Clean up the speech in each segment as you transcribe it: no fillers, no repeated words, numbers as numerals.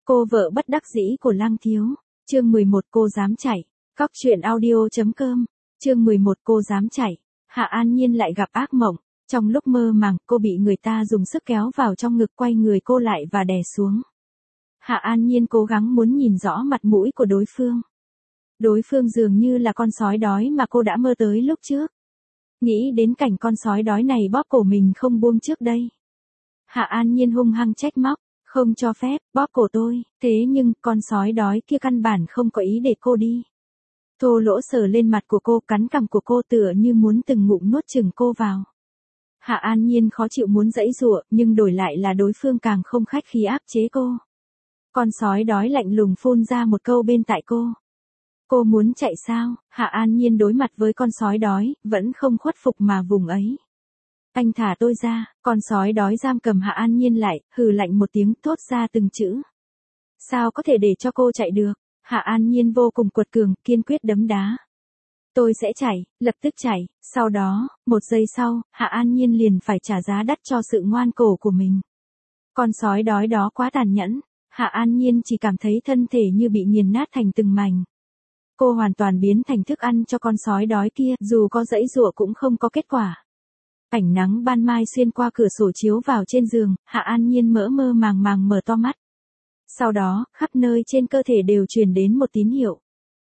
Cô vợ bất đắc dĩ của Lăng Thiếu. Chương 11 cô dám chạy. Cóc truyện audio.com. Chương 11 cô dám chạy. Hạ An Nhiên lại gặp ác mộng. Trong lúc mơ màng, cô bị người ta dùng sức kéo vào trong ngực, quay người cô lại và đè xuống. Hạ An Nhiên cố gắng muốn nhìn rõ mặt mũi của đối phương. Đối phương dường như là con sói đói mà cô đã mơ tới lúc trước. Nghĩ đến cảnh con sói đói này bóp cổ mình không buông trước đây. Hạ An Nhiên hung hăng trách móc, không cho phép, bóp cổ tôi, thế nhưng con sói đói kia căn bản không có ý để cô đi. Thô lỗ sờ lên mặt của cô, cắn cằm của cô tựa như muốn từng ngụm nuốt chửng cô vào. Hạ An Nhiên khó chịu muốn giãy giụa, nhưng đổi lại là đối phương càng không khách khí áp chế cô. Con sói đói lạnh lùng phun ra một câu bên tai cô. Cô muốn chạy sao? Hạ An Nhiên đối mặt với con sói đói, vẫn không khuất phục mà vùng ấy. Anh thả tôi ra, con sói đói giam cầm Hạ An Nhiên lại, hừ lạnh một tiếng thốt ra từng chữ. Sao có thể để cho cô chạy được? Hạ An Nhiên vô cùng quật cường, kiên quyết đấm đá. Tôi sẽ chạy, lập tức chạy, sau đó, một giây sau, Hạ An Nhiên liền phải trả giá đắt cho sự ngoan cổ của mình. Con sói đói đó quá tàn nhẫn, Hạ An Nhiên chỉ cảm thấy thân thể như bị nghiền nát thành từng mảnh. Cô hoàn toàn biến thành thức ăn cho con sói đói kia, dù có giãy giụa cũng không có kết quả. Ánh nắng ban mai xuyên qua cửa sổ chiếu vào trên giường, Hạ An Nhiên mơ màng mở to mắt. Sau đó, khắp nơi trên cơ thể đều truyền đến một tín hiệu.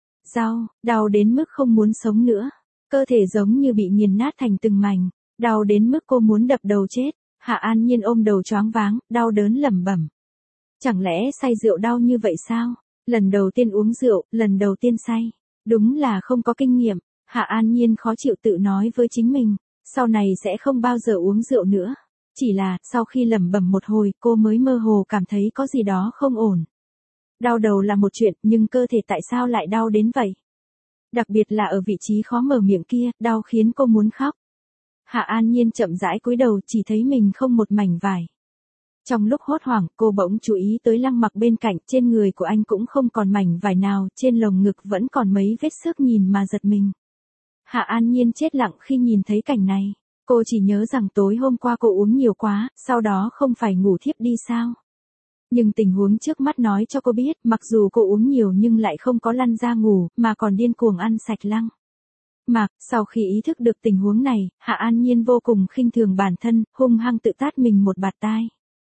Đau đến mức không muốn sống nữa. Cơ thể giống như bị nghiền nát thành từng mảnh, đau đến mức cô muốn đập đầu chết. Hạ An Nhiên ôm đầu choáng váng, đau đớn lẩm bẩm. Chẳng lẽ say rượu đau như vậy sao? Lần đầu tiên uống rượu, lần đầu tiên say. Đúng là không có kinh nghiệm. Hạ An Nhiên khó chịu tự nói với chính mình, sau này sẽ không bao giờ uống rượu nữa. Chỉ là, sau khi lẩm bẩm một hồi, cô mới mơ hồ cảm thấy có gì đó không ổn. Đau đầu là một chuyện, nhưng cơ thể tại sao lại đau đến vậy? Đặc biệt là ở vị trí khó mở miệng kia, đau khiến cô muốn khóc. Hạ An Nhiên chậm rãi cúi đầu, chỉ thấy mình không một mảnh vải. Trong lúc hốt hoảng, cô bỗng chú ý tới Lăng Mặc bên cạnh, trên người của anh cũng không còn mảnh vải nào, trên lồng ngực vẫn còn mấy vết xước, nhìn mà giật mình. Hạ An Nhiên chết lặng khi nhìn thấy cảnh này. Cô chỉ nhớ rằng tối hôm qua cô uống nhiều quá, sau đó không phải ngủ thiếp đi sao? Nhưng tình huống trước mắt nói cho cô biết, mặc dù cô uống nhiều nhưng lại không có lăn ra ngủ, mà còn điên cuồng ăn sạch Lăng Mặc. Sau khi ý thức được tình huống này, Hạ An Nhiên vô cùng khinh thường bản thân, hung hăng tự tát mình một bạt tai.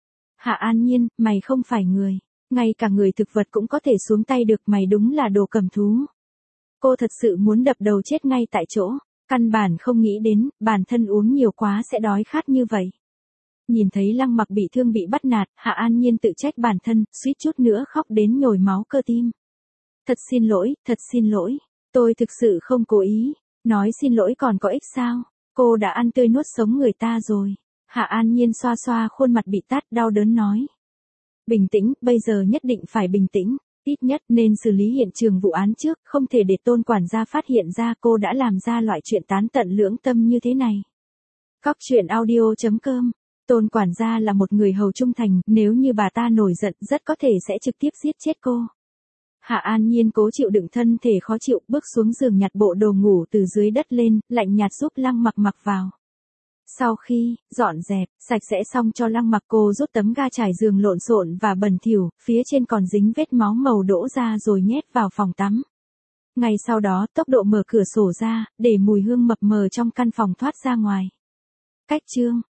Hạ An Nhiên, mày không phải người. Ngay cả người thực vật cũng có thể xuống tay được, mày đúng là đồ cầm thú. Cô thật sự muốn đập đầu chết ngay tại chỗ. Căn bản không nghĩ đến, bản thân uống nhiều quá sẽ đói khát như vậy. Nhìn thấy Lăng Mặc bị thương bị bắt nạt, Hạ An Nhiên tự trách bản thân, suýt chút nữa khóc đến nhồi máu cơ tim. Thật xin lỗi, tôi thực sự không cố ý. Nói xin lỗi còn có ích sao? Cô đã ăn tươi nuốt sống người ta rồi. Hạ An Nhiên xoa xoa khuôn mặt bị tát, đau đớn nói. Bình tĩnh, bây giờ nhất định phải bình tĩnh. Ít nhất nên xử lý hiện trường vụ án trước, không thể để Tôn quản gia phát hiện ra cô đã làm ra loại chuyện tán tận lưỡng tâm như thế này. Cóc truyện audio.com. Tôn quản gia là một người hầu trung thành, nếu như bà ta nổi giận rất có thể sẽ trực tiếp giết chết cô. Hạ An Nhiên cố chịu đựng thân thể khó chịu, bước xuống giường nhặt bộ đồ ngủ từ dưới đất lên, lạnh nhạt giúp Lăng Mặc mặc vào. Sau khi dọn dẹp sạch sẽ xong cho Lăng Mặc, cô rút tấm ga trải giường lộn xộn và bẩn thỉu, phía trên còn dính vết máu màu đỗ ra rồi nhét vào phòng tắm. Ngay sau đó tốc độ mở cửa sổ ra, để mùi hương mập mờ trong căn phòng thoát ra ngoài. Cách chương